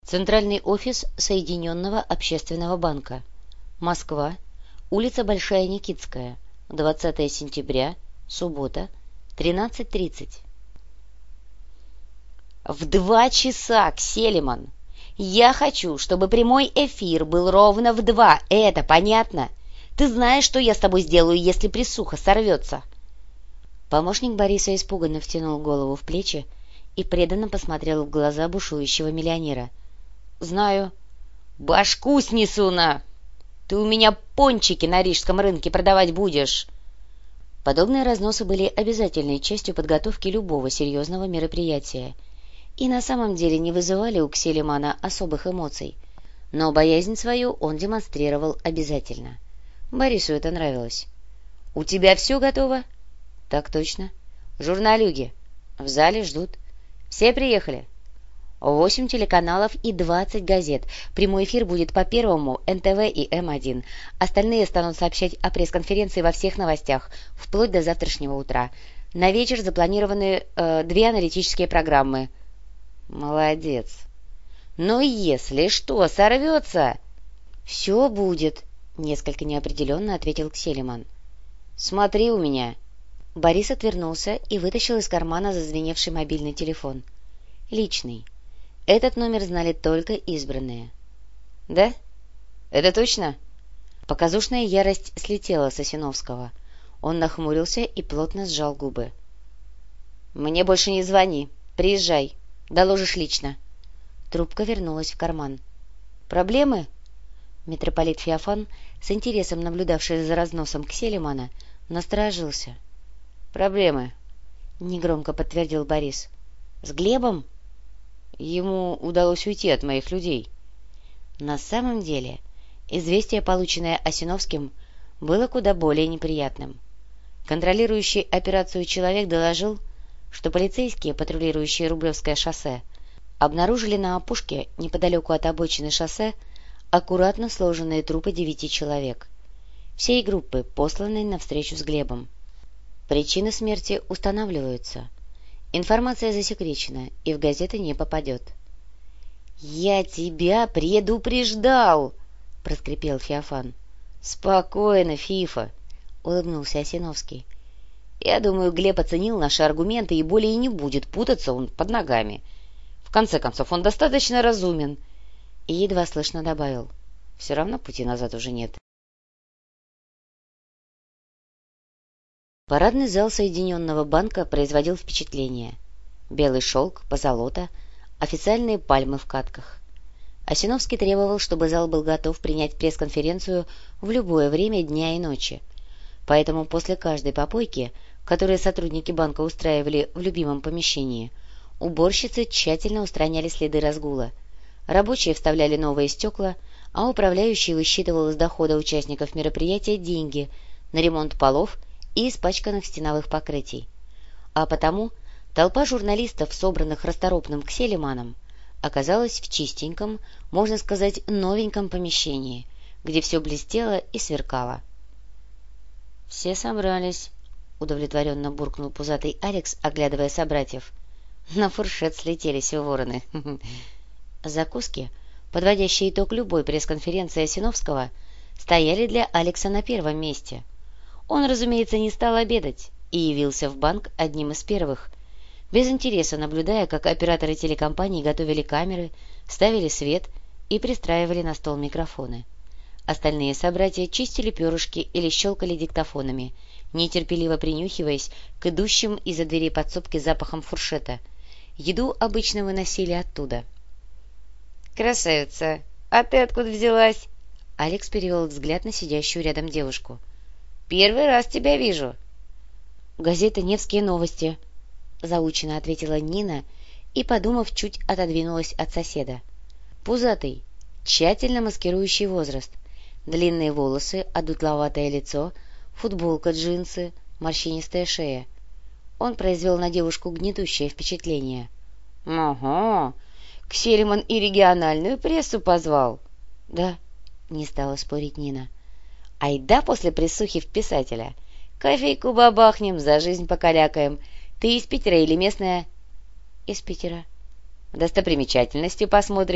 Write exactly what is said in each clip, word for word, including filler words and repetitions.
Центральный офис Соединенного общественного банка. Москва. Улица Большая Никитская. двадцатое сентября. Суббота. тринадцать тридцать. В два часа, Кселиман! Я хочу, чтобы прямой эфир был ровно в два. Это понятно? Ты знаешь, что я с тобой сделаю, если присуха сорвется? Помощник Бориса испуганно втянул голову в плечи и преданно посмотрел в глаза бушующего миллионера. «Знаю. Башку снесу на! Ты у меня пончики на рижском рынке продавать будешь!» Подобные разносы были обязательной частью подготовки любого серьезного мероприятия и на самом деле не вызывали у Кселимана особых эмоций, но боязнь свою он демонстрировал обязательно. Борису это нравилось. «У тебя все готово?» «Так точно. Журналюги. В зале ждут. Все приехали?» Восемь телеканалов и двадцать газет. Прямой эфир будет по Первому, эн тэ вэ и эм один. Остальные станут сообщать о пресс-конференции во всех новостях, вплоть до завтрашнего утра. На вечер запланированы э, две аналитические программы. Молодец. Но если что сорвется... Все будет, несколько неопределенно ответил Кселиман. Смотри у меня. Борис отвернулся и вытащил из кармана зазвеневший мобильный телефон. Личный. Этот номер знали только избранные. «Да? Это точно?» Показушная ярость слетела с Осиновского. Он нахмурился и плотно сжал губы. «Мне больше не звони. Приезжай. Доложишь лично». Трубка вернулась в карман. «Проблемы?» Митрополит Феофан, с интересом наблюдавший за разносом Кселимана, насторожился. «Проблемы», — негромко подтвердил Борис. «С Глебом?» Ему удалось уйти от моих людей. На самом деле, известие, полученное Осиновским, было куда более неприятным. Контролирующий операцию человек доложил, что полицейские, патрулирующие Рублевское шоссе, обнаружили на опушке, неподалеку от обочины шоссе, аккуратно сложенные трупы девяти человек. Всей группы, посланной на встречу с Глебом. Причины смерти устанавливаются. Информация засекречена и в газеты не попадет. — Я тебя предупреждал! — проскрипел Феофан. — Спокойно, Фифа! — улыбнулся Осиновский. — Я думаю, Глеб оценил наши аргументы и более не будет путаться он под ногами. В конце концов, он достаточно разумен. И едва слышно добавил. — Все равно пути назад уже нет. Парадный зал Соединенного банка производил впечатление. Белый шелк, позолота, официальные пальмы в катках. Осиновский требовал, чтобы зал был готов принять пресс-конференцию в любое время дня и ночи. Поэтому после каждой попойки, которую сотрудники банка устраивали в любимом помещении, уборщицы тщательно устраняли следы разгула. Рабочие вставляли новые стекла, а управляющий высчитывал из дохода участников мероприятия деньги на ремонт полов и испачканных стеновых покрытий. А потому толпа журналистов, собранных расторопным Кселиманом, оказалась в чистеньком, можно сказать, новеньком помещении, где все блестело и сверкало. — Все собрались, — удовлетворенно буркнул пузатый Алекс, оглядывая собратьев. — На фуршет слетелись вороны. Закуски, подводящие итог любой пресс-конференции Осиновского, стояли для Алекса на первом месте. Он, разумеется, не стал обедать и явился в банк одним из первых, без интереса наблюдая, как операторы телекомпании готовили камеры, ставили свет и пристраивали на стол микрофоны. Остальные собратья чистили перышки или щелкали диктофонами, нетерпеливо принюхиваясь к идущим из-за дверей подсобки запахам фуршета. Еду обычно выносили оттуда. «Красавица! А ты откуда взялась?» Алекс перевел взгляд на сидящую рядом девушку. «Первый раз тебя вижу». «Газета «Невские новости», — заучено ответила Нина и, подумав, чуть отодвинулась от соседа. Пузатый, тщательно маскирующий возраст, длинные волосы, одутловатое лицо, футболка, джинсы, морщинистая шея. Он произвел на девушку гнетущее впечатление. — Ага, Кселиман и региональную прессу позвал. — Да, — не стала спорить Нина. — Айда после присухи в писателя. Кофейку бабахнем, за жизнь покалякаем. Ты из Питера или местная? — Из Питера. — Достопримечательности посмотрим.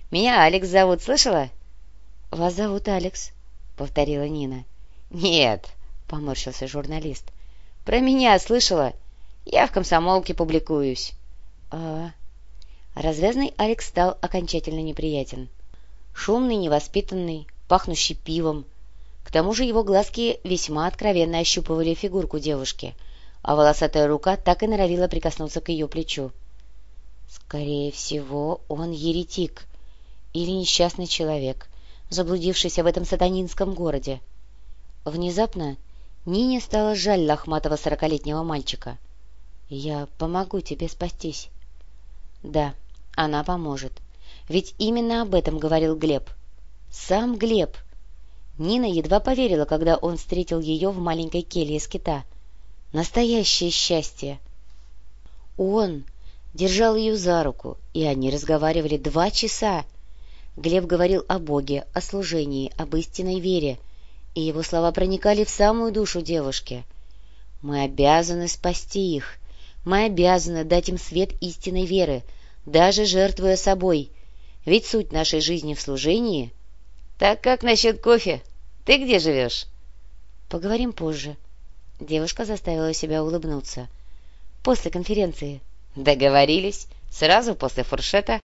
Меня Алекс зовут, слышала?» «Вас зовут Алекс», — повторила Нина. «Нет», — поморщился журналист. «Про меня слышала? Я в комсомолке публикуюсь». «А...» Развязный Алекс стал окончательно неприятен. Шумный, невоспитанный, пахнущий пивом. К тому же его глазки весьма откровенно ощупывали фигурку девушки, а волосатая рука так и норовила прикоснуться к ее плечу. Скорее всего, он еретик или несчастный человек, заблудившийся в этом сатанинском городе. Внезапно Нине стало жаль лохматого сорокалетнего мальчика. «Я помогу тебе спастись». Да, она поможет. Ведь именно об этом говорил Глеб. Сам Глеб. Нина едва поверила, когда он встретил ее в маленькой келье скита. Настоящее счастье. Он держал ее за руку, и они разговаривали два часа. Глеб говорил о Боге, о служении, об истинной вере, и его слова проникали в самую душу девушки. «Мы обязаны спасти их. Мы обязаны дать им свет истинной веры, даже жертвуя собой. Ведь суть нашей жизни в служении...» «Так как насчет кофе? Ты где живешь?» «Поговорим позже». Девушка заставила себя улыбнуться. «После конференции». «Договорились. Сразу после фуршета».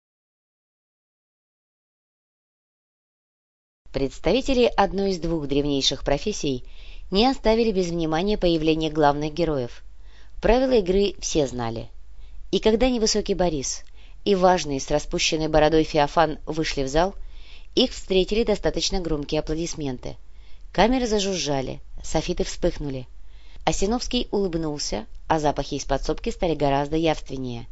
Представители одной из двух древнейших профессий не оставили без внимания появление главных героев. Правила игры все знали. И когда невысокий Борис и важный с распущенной бородой Феофан вышли в зал, их встретили достаточно громкие аплодисменты. Камеры зажужжали, софиты вспыхнули. Осиновский улыбнулся, а запахи из подсобки стали гораздо явственнее.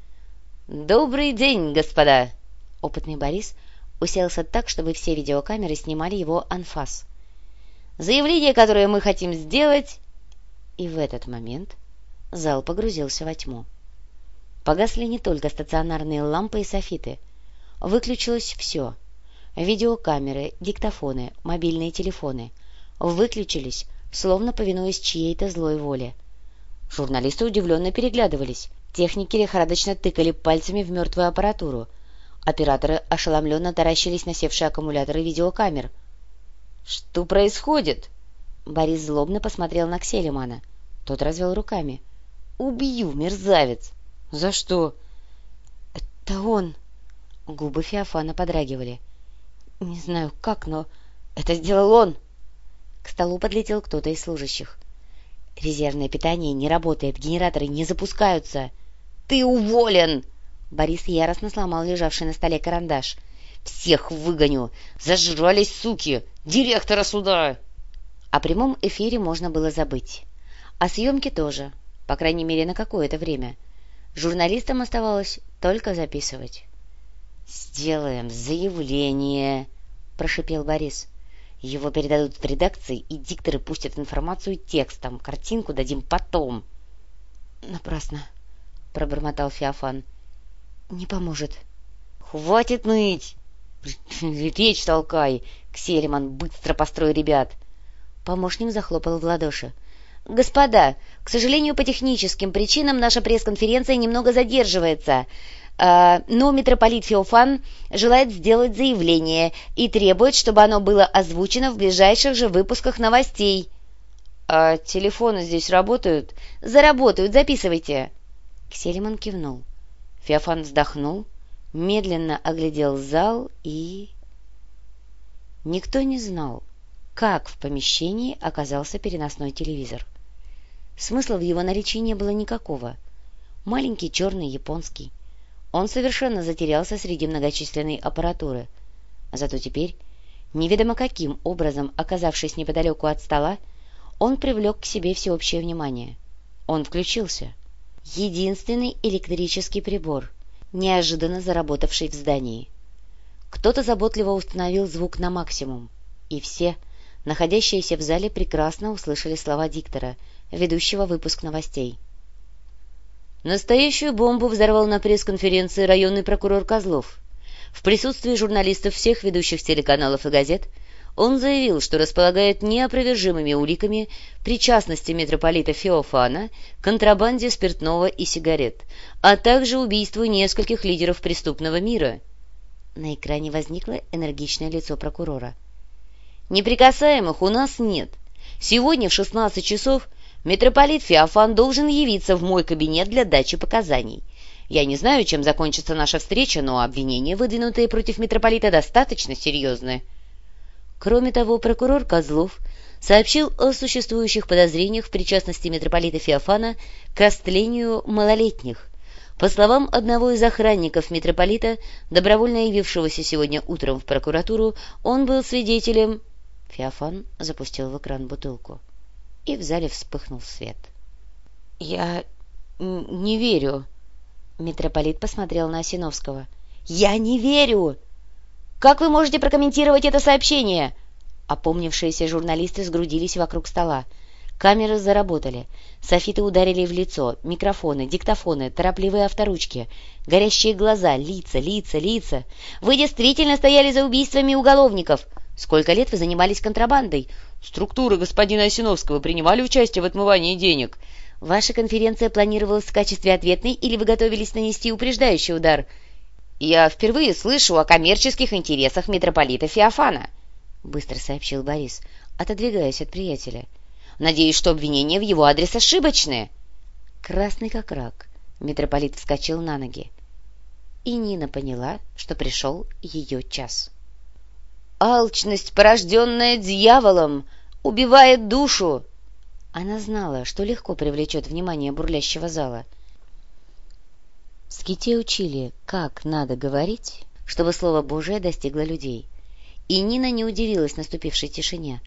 «Добрый день, господа!» Опытный Борис уселся так, чтобы все видеокамеры снимали его анфас. «Заявление, которое мы хотим сделать...» И в этот момент зал погрузился во тьму. Погасли не только стационарные лампы и софиты. Выключилось все. Видеокамеры, диктофоны, мобильные телефоны. Выключились, словно повинуясь чьей-то злой воле. Журналисты удивленно переглядывались. Техники лихорадочно тыкали пальцами в мертвую аппаратуру. Операторы ошеломленно таращились на севшие аккумуляторы видеокамер. «Что происходит?» Борис злобно посмотрел на Кселемана. Тот развел руками. «Убью, мерзавец!» «За что?» «Это он!» Губы Феофана подрагивали. «Не знаю как, но это сделал он!» К столу подлетел кто-то из служащих. «Резервное питание не работает, генераторы не запускаются!» «Ты уволен!» Борис яростно сломал лежавший на столе карандаш. «Всех выгоню! Зажрались, суки! Директора сюда!» О прямом эфире можно было забыть. О съемке тоже, по крайней мере, на какое-то время. Журналистам оставалось только записывать. «Сделаем заявление», — прошипел Борис. «Его передадут в редакции, и дикторы пустят информацию текстом. Картинку дадим потом». «Напрасно», — пробормотал Феофан. «Не поможет». «Хватит ныть! Речь толкай! Кселеман, быстро построй ребят!» Помощник захлопал в ладоши. «Господа, к сожалению, по техническим причинам наша пресс-конференция немного задерживается, а, но митрополит Феофан желает сделать заявление и требует, чтобы оно было озвучено в ближайших же выпусках новостей». «А телефоны здесь работают?» «Заработают, записывайте». Кселеман кивнул. Феофан вздохнул, медленно оглядел зал и... Никто не знал, как в помещении оказался переносной телевизор. Смысла в его наличии не было никакого. Маленький, черный, японский. Он совершенно затерялся среди многочисленной аппаратуры. Зато теперь, неведомо каким образом оказавшись неподалеку от стола, он привлек к себе всеобщее внимание. Он включился. Единственный электрический прибор, неожиданно заработавший в здании. Кто-то заботливо установил звук на максимум, и все, находящиеся в зале, прекрасно услышали слова диктора, ведущего выпуск новостей. Настоящую бомбу взорвал на пресс-конференции районный прокурор Козлов. В присутствии журналистов всех ведущих телеканалов и газет он заявил, что располагает неопровержимыми уликами причастности митрополита Феофана к контрабанде спиртного и сигарет, а также убийству нескольких лидеров преступного мира. На экране возникло энергичное лицо прокурора. «Неприкасаемых у нас нет. Сегодня в шестнадцать часов митрополит Феофан должен явиться в мой кабинет для дачи показаний. Я не знаю, чем закончится наша встреча, но обвинения, выдвинутые против митрополита, достаточно серьезные». Кроме того, прокурор Козлов сообщил о существующих подозрениях в причастности митрополита Феофана к растлению малолетних. По словам одного из охранников митрополита, добровольно явившегося сегодня утром в прокуратуру, он был свидетелем... Феофан запустил в экран бутылку, и в зале вспыхнул свет. «Я не верю», — митрополит посмотрел на Осиновского. «Я не верю! Как вы можете прокомментировать это сообщение?» Опомнившиеся журналисты сгрудились вокруг стола. Камеры заработали. Софиты ударили в лицо. Микрофоны, диктофоны, торопливые авторучки. Горящие глаза, лица, лица, лица. «Вы действительно стояли за убийствами уголовников? Сколько лет вы занимались контрабандой?» «Структуры господина Осиновского принимали участие в отмывании денег». «Ваша конференция планировалась в качестве ответной или вы готовились нанести упреждающий удар?» «Я впервые слышу о коммерческих интересах митрополита Феофана», — быстро сообщил Борис, отодвигаясь от приятеля. «Надеюсь, что обвинения в его адрес ошибочные». Красный как рак, митрополит вскочил на ноги. И Нина поняла, что пришел ее час. «Алчность, порожденная дьяволом, убивает душу!» Она знала, что легко привлечет внимание бурлящего зала. В ските учили, как надо говорить, чтобы Слово Божие достигло людей. И Нина не удивилась наступившей тишине.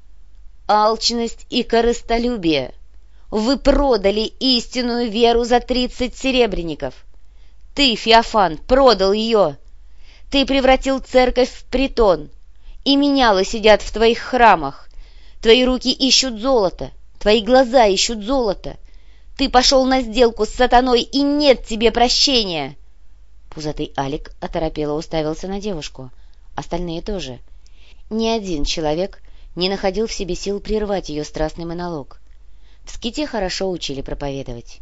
«Алчность и корыстолюбие! Вы продали истинную веру за тридцать серебряников! Ты, Феофан, продал ее! Ты превратил церковь в притон, и менялы сидят в твоих храмах! Твои руки ищут золото, твои глаза ищут золото! Ты пошел на сделку с сатаной, и нет тебе прощения!» Пузатый Алик оторопело уставился на девушку. Остальные тоже. Ни один человек не находил в себе сил прервать ее страстный монолог. В ските хорошо учили проповедовать.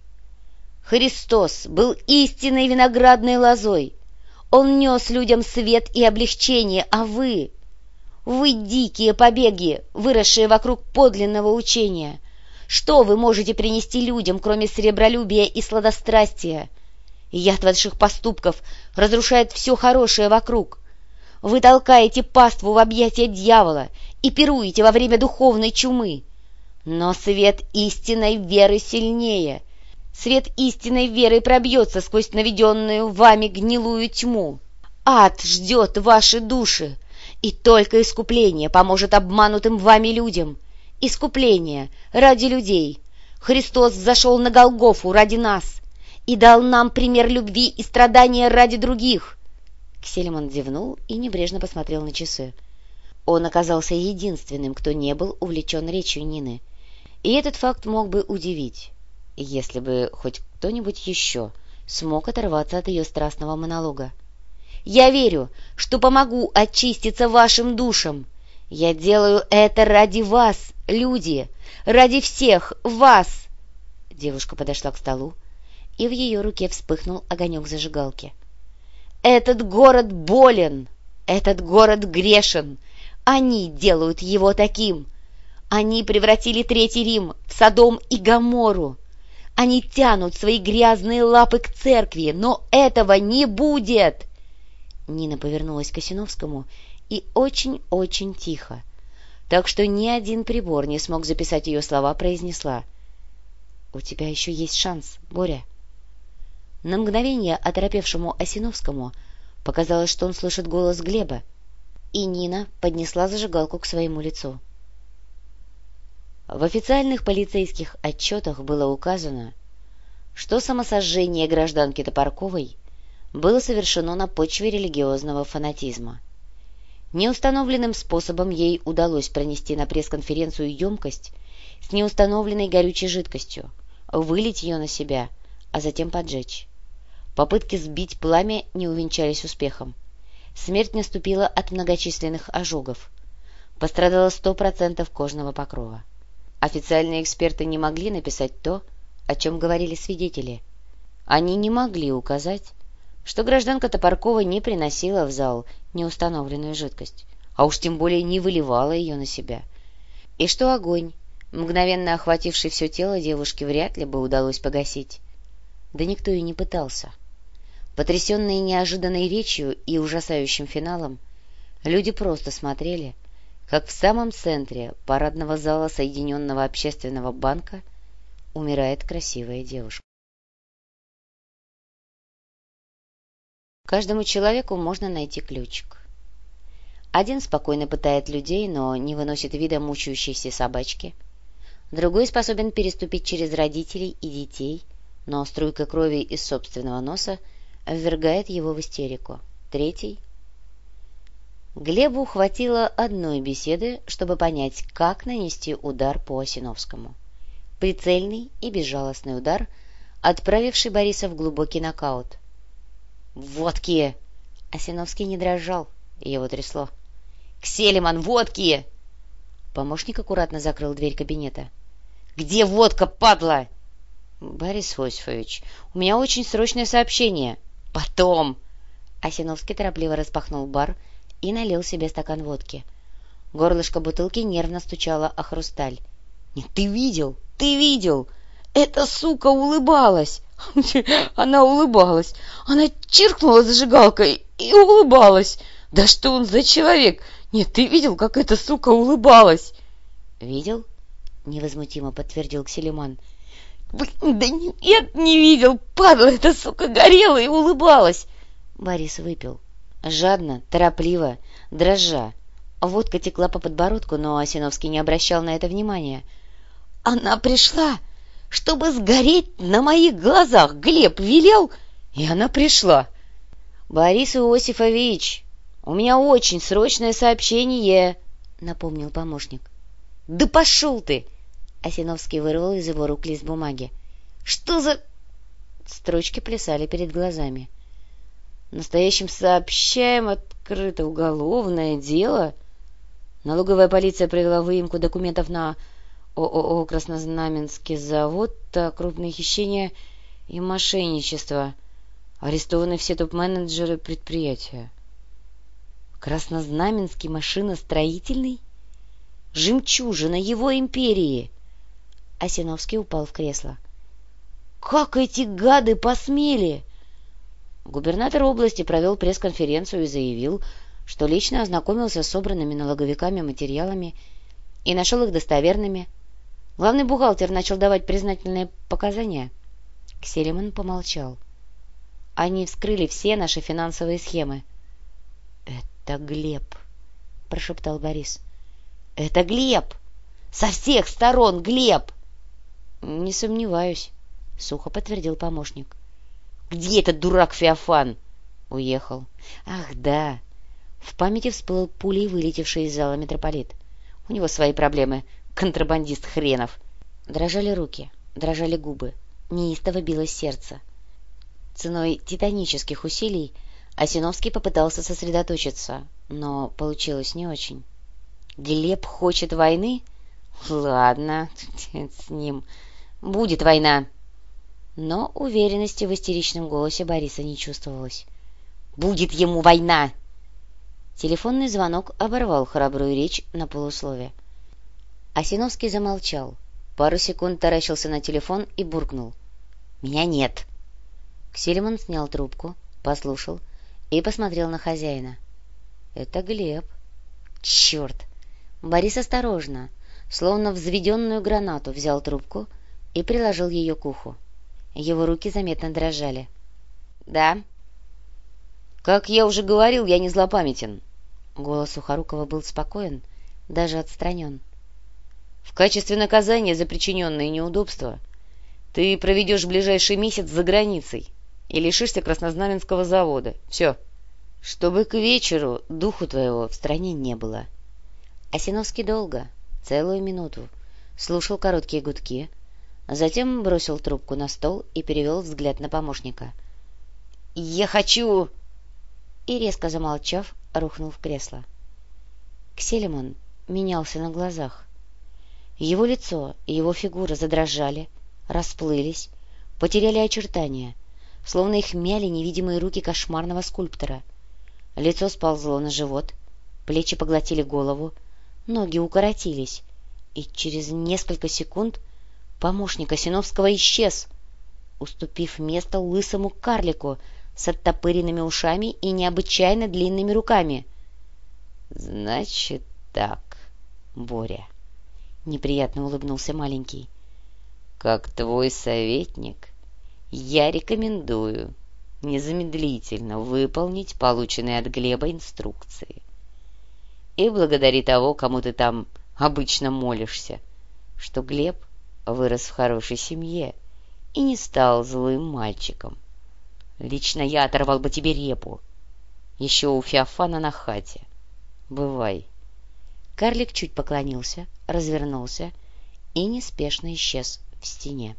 «Христос был истинной виноградной лозой. Он нес людям свет и облегчение, а вы... Вы дикие побеги, выросшие вокруг подлинного учения. Что вы можете принести людям, кроме сребролюбия и сладострастия? Яд ваших поступков разрушает все хорошее вокруг. Вы толкаете паству в объятия дьявола и пируете во время духовной чумы. Но свет истинной веры сильнее. Свет истинной веры пробьется сквозь наведенную вами гнилую тьму. Ад ждет ваши души, и только искупление поможет обманутым вами людям. Искупление ради людей. Христос взошел на Голгофу ради нас и дал нам пример любви и страдания ради других». Ксельман зевнул и небрежно посмотрел на часы. Он оказался единственным, кто не был увлечен речью Нины. И этот факт мог бы удивить, если бы хоть кто-нибудь еще смог оторваться от ее страстного монолога. «Я верю, что помогу очиститься вашим душам. Я делаю это ради вас, люди, ради всех вас!» Девушка подошла к столу, и в ее руке вспыхнул огонек зажигалки. «Этот город болен, этот город грешен. Они делают его таким. Они превратили Третий Рим в Содом и Гоморру. Они тянут свои грязные лапы к церкви, но этого не будет!» Нина повернулась к Осиновскому и очень-очень тихо, так что ни один прибор не смог записать ее слова, произнесла: «У тебя еще есть шанс, Боря». На мгновение оторопевшему Осиновскому показалось, что он слышит голос Глеба, и Нина поднесла зажигалку к своему лицу. В официальных полицейских отчетах было указано, что самосожжение гражданки Топорковой было совершено на почве религиозного фанатизма. Неустановленным способом ей удалось пронести на пресс-конференцию емкость с неустановленной горючей жидкостью, вылить ее на себя, а затем поджечь. Попытки сбить пламя не увенчались успехом. Смерть наступила от многочисленных ожогов. Пострадало сто процентов кожного покрова. Официальные эксперты не могли написать то, о чем говорили свидетели. Они не могли указать, что гражданка Топоркова не приносила в зал неустановленную жидкость, а уж тем более не выливала ее на себя, и что огонь, мгновенно охвативший все тело девушки, вряд ли бы удалось погасить. Да никто и не пытался. Потрясенные неожиданной речью и ужасающим финалом, люди просто смотрели, как в самом центре парадного зала Соединенного общественного банка умирает красивая девушка. Каждому человеку можно найти ключик. Один спокойно пытает людей, но не выносит вида мучающейся собачки. Другой способен переступить через родителей и детей, но струйка крови из собственного носа ввергает его в истерику. Третий. Глебу хватило одной беседы, чтобы понять, как нанести удар по Осиновскому. Прицельный и безжалостный удар, отправивший Бориса в глубокий нокаут. «Водки!» Осиновский не дрожал, его трясло. «Кселиман, водки!» Помощник аккуратно закрыл дверь кабинета. «Где водка, падла?» «Борис Осифович, у меня очень срочное сообщение». «Потом!» Осиновский торопливо распахнул бар и налил себе стакан водки. Горлышко бутылки нервно стучало о хрусталь. «Нет, ты видел? Ты видел? Эта сука улыбалась!» Она улыбалась. Она чиркнула зажигалкой и улыбалась. «Да что он за человек? Нет, ты видел, как эта сука улыбалась?» «Видел?» — невозмутимо подтвердил Кселиман. «Да нет, не видел! Падла, эта сука горела и улыбалась!» Борис выпил. Жадно, торопливо, дрожа. Водка текла по подбородку, но Осиновский не обращал на это внимания. «Она пришла, чтобы сгореть на моих глазах! Глеб велел, и она пришла!» «Борис Иосифович, у меня очень срочное сообщение!» — напомнил помощник. «Да пошел ты!» — Осиновский вырвал из его рук лист бумаги. «Что за...» Строчки плясали перед глазами. «Настоящим сообщаем открыто уголовное дело. Налоговая полиция провела выемку документов на ООО «Краснознаменский завод», а крупные хищения и мошенничество. Арестованы все топ-менеджеры предприятия». «Краснознаменский машиностроительный? Жемчужина его империи!» Осиновский упал в кресло. «Как эти гады посмели!» Губернатор области провел пресс-конференцию и заявил, что лично ознакомился с собранными налоговиками материалами и нашел их достоверными. Главный бухгалтер начал давать признательные показания. Кселиман помолчал. «Они вскрыли все наши финансовые схемы». «Это Глеб», — прошептал Борис. «Это Глеб! Со всех сторон Глеб!» «Не сомневаюсь», — сухо подтвердил помощник. «Где этот дурак Феофан?» «Уехал». «Ах, да!» В памяти всплыл пулей вылетевший из зала митрополит. «У него свои проблемы. Контрабандист хренов». Дрожали руки, дрожали губы, неистово билось сердце. Ценой титанических усилий Осиновский попытался сосредоточиться, но получилось не очень. «Глеб хочет войны? Ладно, с ним. Будет война». Но уверенности в истеричном голосе Бориса не чувствовалось. «Будет ему война!» Телефонный звонок оборвал храбрую речь на полуслове. Осиновский замолчал, пару секунд таращился на телефон и буркнул. «Меня нет!» Кселиман снял трубку, послушал и посмотрел на хозяина. «Это Глеб». «Черт!» Борис осторожно, словно взведенную гранату, взял трубку и приложил ее к уху. Его руки заметно дрожали. «Да?» «Как я уже говорил, я не злопамятен». Голос Сухорукова был спокоен, даже отстранен. «В качестве наказания за причиненные неудобства ты проведешь ближайший месяц за границей и лишишься Краснознаменского завода. Все. Чтобы к вечеру духу твоего в стране не было». Осиновский долго, целую минуту, слушал короткие гудки, затем бросил трубку на стол и перевел взгляд на помощника. «Я хочу...» И, резко замолчав, рухнул в кресло. Кселиман менялся на глазах. Его лицо и его фигура задрожали, расплылись, потеряли очертания, словно их мяли невидимые руки кошмарного скульптора. Лицо сползло на живот, плечи поглотили голову, ноги укоротились, и через несколько секунд помощник Осиновского исчез, уступив место лысому карлику с оттопыренными ушами и необычайно длинными руками. — Значит так, Боря, — неприятно улыбнулся маленький, — как твой советник я рекомендую незамедлительно выполнить полученные от Глеба инструкции. И благодари того, кому ты там обычно молишься, что Глеб вырос в хорошей семье и не стал злым мальчиком. Лично я оторвал бы тебе репу. Еще у Феофана на хате. Бывай. Карлик чуть поклонился, развернулся и неспешно исчез в стене.